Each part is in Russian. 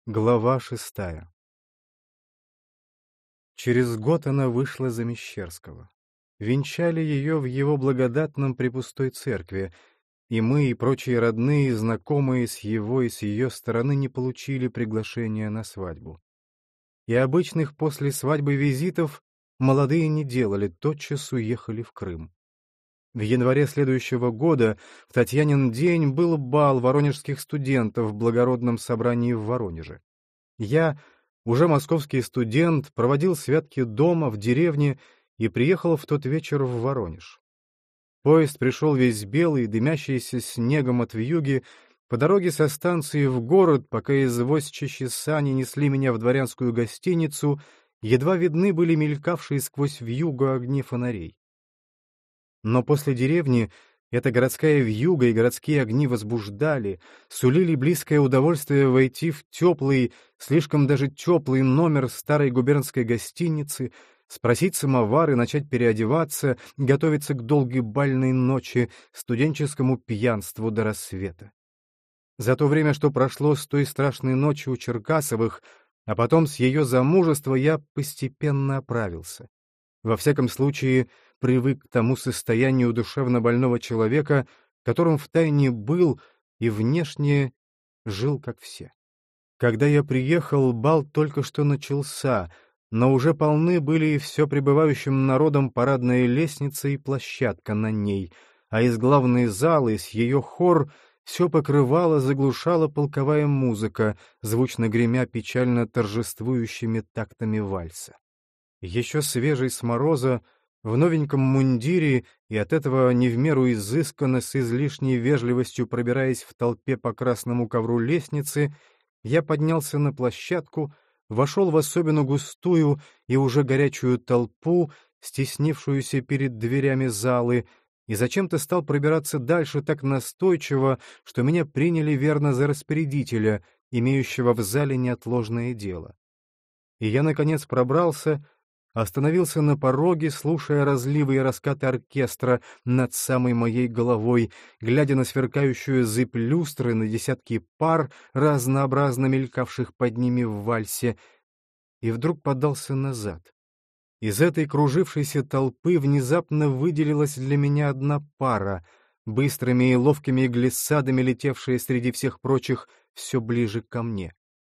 Глава 6. Через год она вышла за Мещерского. Венчали ее в его благодатном препустой церкви, и мы, и прочие родные и знакомые с его и с ее стороны не получили приглашения на свадьбу. И обычных после свадьбы визитов молодые не делали, тотчас уехали в Крым. В январе следующего года, в Татьянин день, был бал воронежских студентов в благородном собрании в Воронеже. Я, уже московский студент, проводил святки дома, в деревне, и приехал в тот вечер в Воронеж. Поезд пришел весь белый, дымящийся снегом от вьюги, по дороге со станции в город, пока извозчичьи сани несли меня в дворянскую гостиницу, едва видны были мелькавшие сквозь вьюгу огни фонарей. Но после деревни эта городская вьюга и городские огни возбуждали, сулили близкое удовольствие войти в теплый, слишком даже теплый номер старой губернской гостиницы, спросить самовар и начать переодеваться, готовиться к долгой бальной ночи, студенческому пьянству до рассвета. За то время, что прошло с той страшной ночи у Черкасовых, а потом с ее замужества, я постепенно оправился. Во всяком случае, привык к тому состоянию душевно-больного человека, которым втайне был и внешне жил, как все. Когда я приехал, бал только что начался, но уже полны были и все пребывающим народом парадная лестница и площадка на ней, а из главной залы, с ее хор, все покрывала, заглушала полковая музыка, звучно гремя печально торжествующими тактами вальса. Еще свежий с мороза, в новеньком мундире и от этого не в меру изысканно, с излишней вежливостью пробираясь в толпе по красному ковру лестницы, я поднялся на площадку, вошел в особенно густую и уже горячую толпу, стеснившуюся перед дверями залы, и зачем-то стал пробираться дальше так настойчиво, что меня приняли верно за распорядителя, имеющего в зале неотложное дело. И я, наконец, пробрался, остановился на пороге, слушая разливы и раскаты оркестра над самой моей головой, глядя на сверкающую зыбь люстры, на десятки пар, разнообразно мелькавших под ними в вальсе, и вдруг подался назад. Из этой кружившейся толпы внезапно выделилась для меня одна пара, быстрыми и ловкими глиссадами летевшая среди всех прочих все ближе ко мне.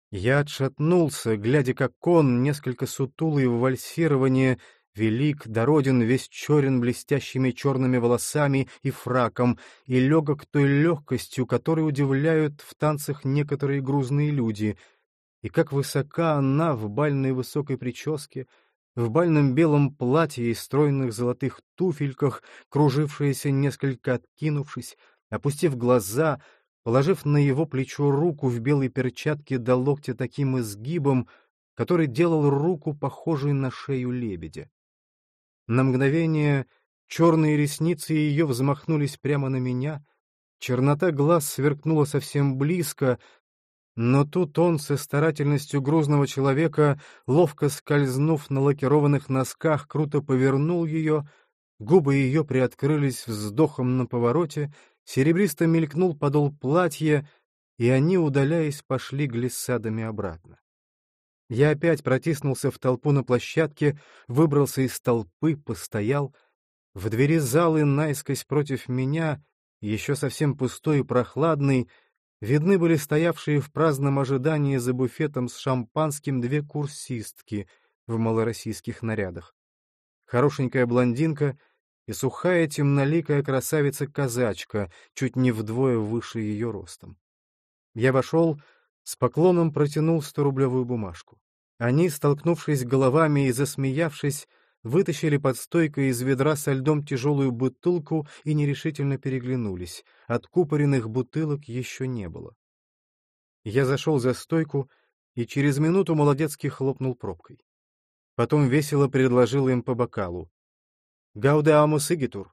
Я отшатнулся, глядя, как он, несколько сутулый в вальсировании, велик, дороден, весь черен блестящими черными волосами и фраком, и легок той легкостью, которой удивляют в танцах некоторые грузные люди, и как высока она в бальной высокой прическе, в бальном белом платье и стройных золотых туфельках, кружившаяся несколько откинувшись, опустив глаза, положив на его плечо руку в белой перчатке до локтя таким изгибом, который делал руку похожей на шею лебедя. На мгновение черные ресницы ее взмахнулись прямо на меня, чернота глаз сверкнула совсем близко, но тут он со старательностью грузного человека, ловко скользнув на лакированных носках, круто повернул ее, губы ее приоткрылись вздохом на повороте, серебристо мелькнул подол платья, и они, удаляясь, пошли глиссадами обратно. Я опять протиснулся в толпу на площадке, выбрался из толпы, постоял. В двери залы наискось против меня, еще совсем пустой и прохладный, видны были стоявшие в праздном ожидании за буфетом с шампанским две курсистки в малороссийских нарядах. Хорошенькая блондинка и сухая темноликая красавица-казачка, чуть не вдвое выше ее ростом. Я вошел, с поклоном протянул 100-рублевую бумажку. Они, столкнувшись головами и засмеявшись, вытащили под стойкой из ведра со льдом тяжелую бутылку и нерешительно переглянулись. Откупоренных бутылок еще не было. Я зашел за стойку и через минуту молодецкий хлопнул пробкой. Потом весело предложил им по бокалу. «Гаудеамус игитур».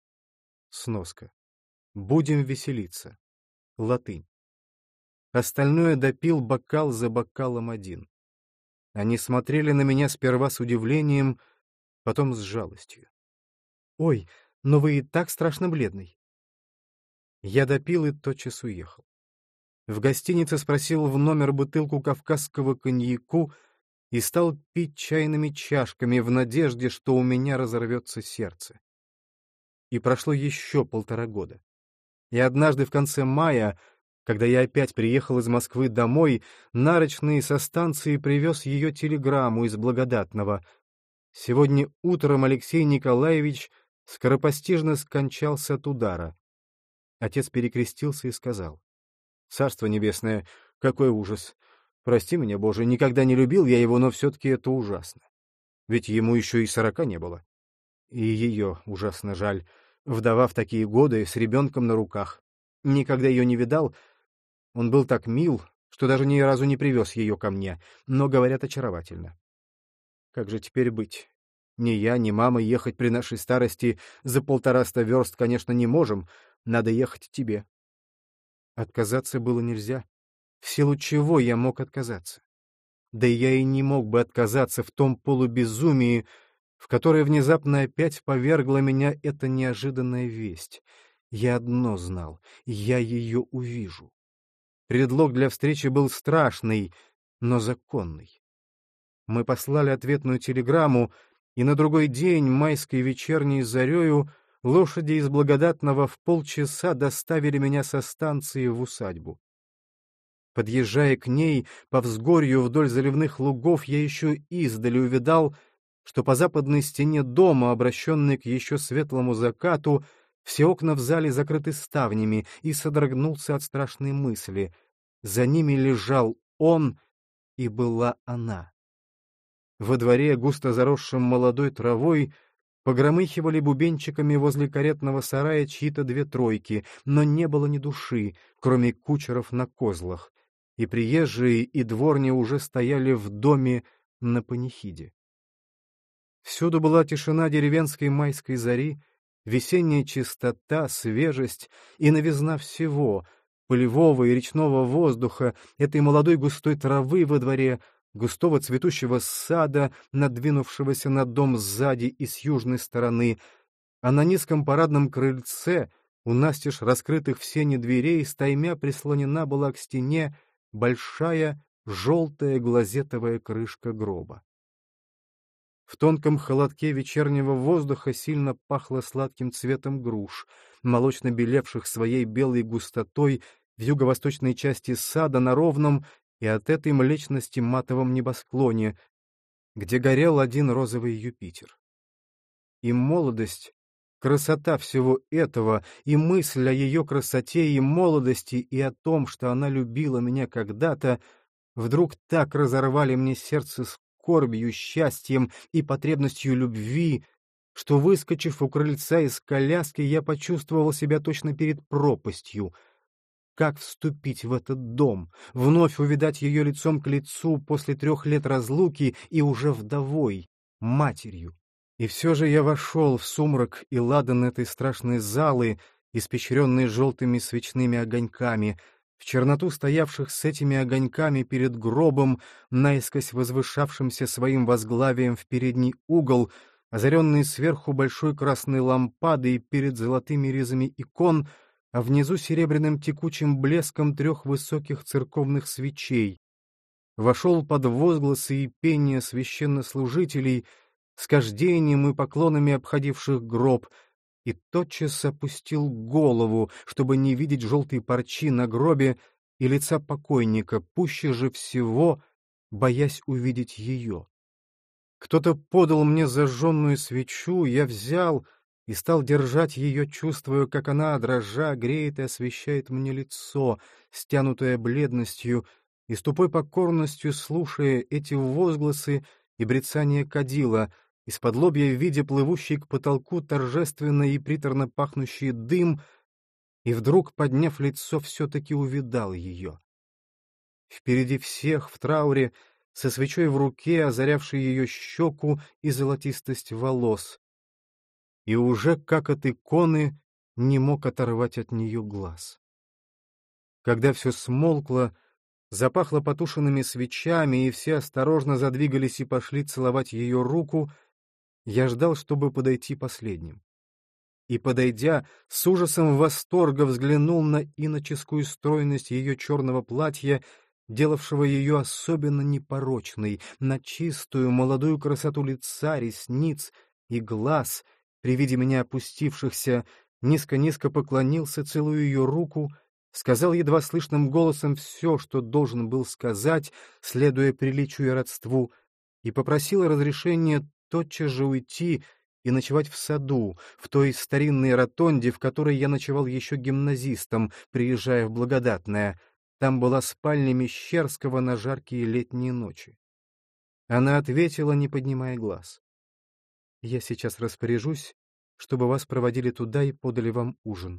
Сноска. «Будем веселиться». Латынь. Остальное допил бокал за бокалом один. Они смотрели на меня сперва с удивлением, потом с жалостью. «Ой, но вы и так страшно бледный». Я допил и тотчас уехал. В гостинице спросил в номер бутылку кавказского коньяку и стал пить чайными чашками в надежде, что у меня разорвется сердце. И прошло еще 1,5 года. И однажды в конце мая, когда я опять приехал из Москвы домой, нарочный со станции привез ее телеграмму из Благодатного. Сегодня утром Алексей Николаевич скоропостижно скончался от удара. Отец перекрестился и сказал: «Царство небесное, какой ужас! Прости меня, Боже, никогда не любил я его, но все-таки это ужасно. Ведь ему еще и 40 не было. И ее ужасно жаль. Вдова в такие годы, с ребенком на руках. Никогда ее не видал. Он был так мил, что даже ни разу не привез ее ко мне, но, говорят, очаровательно. Как же теперь быть? Ни я, ни мама ехать при нашей старости за 150 верст, конечно, не можем. Надо ехать тебе». Отказаться было нельзя. В силу чего я мог отказаться? Да я и не мог бы отказаться в том полубезумии, в которое внезапно опять повергла меня эта неожиданная весть. Я одно знал — я ее увижу. Предлог для встречи был страшный, но законный. Мы послали ответную телеграмму, и на другой день, майской вечерней зарею, лошади из Благодатного в полчаса доставили меня со станции в усадьбу. Подъезжая к ней, по взгорью вдоль заливных лугов, я еще издали увидал, что по западной стене дома, обращенной к еще светлому закату, все окна в зале закрыты ставнями, и содрогнулся от страшной мысли. За ними лежал он, и была она. Во дворе, густо заросшем молодой травой, погромыхивали бубенчиками возле каретного сарая чьи-то 2 тройки, но не было ни души, кроме кучеров на козлах, и приезжие, и дворни уже стояли в доме на панихиде. Всюду была тишина деревенской майской зари, весенняя чистота, свежесть и новизна всего — полевого и речного воздуха, этой молодой густой травы во дворе, густого цветущего сада, надвинувшегося на дом сзади и с южной стороны, а на низком парадном крыльце, у настежь раскрытых в сене дверей, стаймя прислонена была к стене большая желтая глазетовая крышка гроба. В тонком холодке вечернего воздуха сильно пахло сладким цветом груш, молочно белевших своей белой густотой в юго-восточной части сада на ровном и от этой млечности матовом небосклоне, где горел один розовый Юпитер. И молодость, красота всего этого, и мысль о ее красоте и молодости, и о том, что она любила меня когда-то, вдруг так разорвали мне сердце скорбью, счастьем и потребностью любви, что, выскочив у крыльца из коляски, я почувствовал себя точно перед пропастью. Как вступить в этот дом, вновь увидать ее лицом к лицу после 3 лет разлуки и уже вдовой, матерью? И все же я вошел в сумрак и ладан этой страшной залы, испещренной желтыми свечными огоньками, в черноту стоявших с этими огоньками перед гробом, наискось возвышавшимся своим возглавием в передний угол, озаренный сверху большой красной лампадой перед золотыми ризами икон, а внизу серебряным текучим блеском 3 высоких церковных свечей. Вошел под возгласы и пение священнослужителей, с кождением и поклонами обходивших гроб, и тотчас опустил голову, чтобы не видеть желтой парчи на гробе и лица покойника, пуще же всего, боясь увидеть ее. Кто-то подал мне зажженную свечу, я взял и стал держать ее, чувствуя, как она, дрожа, греет и освещает мне лицо, стянутое бледностью, и с тупой покорностью слушая эти возгласы и брецание кадила, из-подлобья видя плывущий к потолку торжественно и приторно пахнущий дым, и вдруг, подняв лицо, все-таки увидал ее. Впереди всех, в трауре, со свечой в руке, озарявшей ее щеку и золотистость волос, и уже, как от иконы, не мог оторвать от нее глаз. Когда все смолкло, запахло потушенными свечами, и все осторожно задвигались и пошли целовать ее руку, я ждал, чтобы подойти последним. и, подойдя, с ужасом восторга взглянул на иноческую стройность ее черного платья, делавшего ее особенно непорочной, на чистую молодую красоту лица, ресниц и глаз, при виде меня опустившихся, низко-низко поклонился, целуя ее руку, сказал едва слышным голосом все, что должен был сказать, следуя приличию и родству, и попросил разрешения тотчас же уйти и ночевать в саду, в той старинной ротонде, в которой я ночевал еще гимназистом, приезжая в Благодатное. Там была спальня Мещерского на жаркие летние ночи. Она ответила, не поднимая глаз: «Я сейчас распоряжусь, чтобы вас проводили туда и подали вам ужин».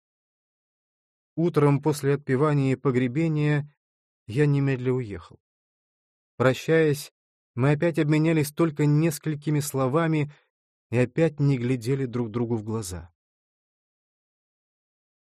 Утром после отпевания и погребения я немедля уехал. Прощаясь, мы опять обменялись только несколькими словами и опять не глядели друг другу в глаза.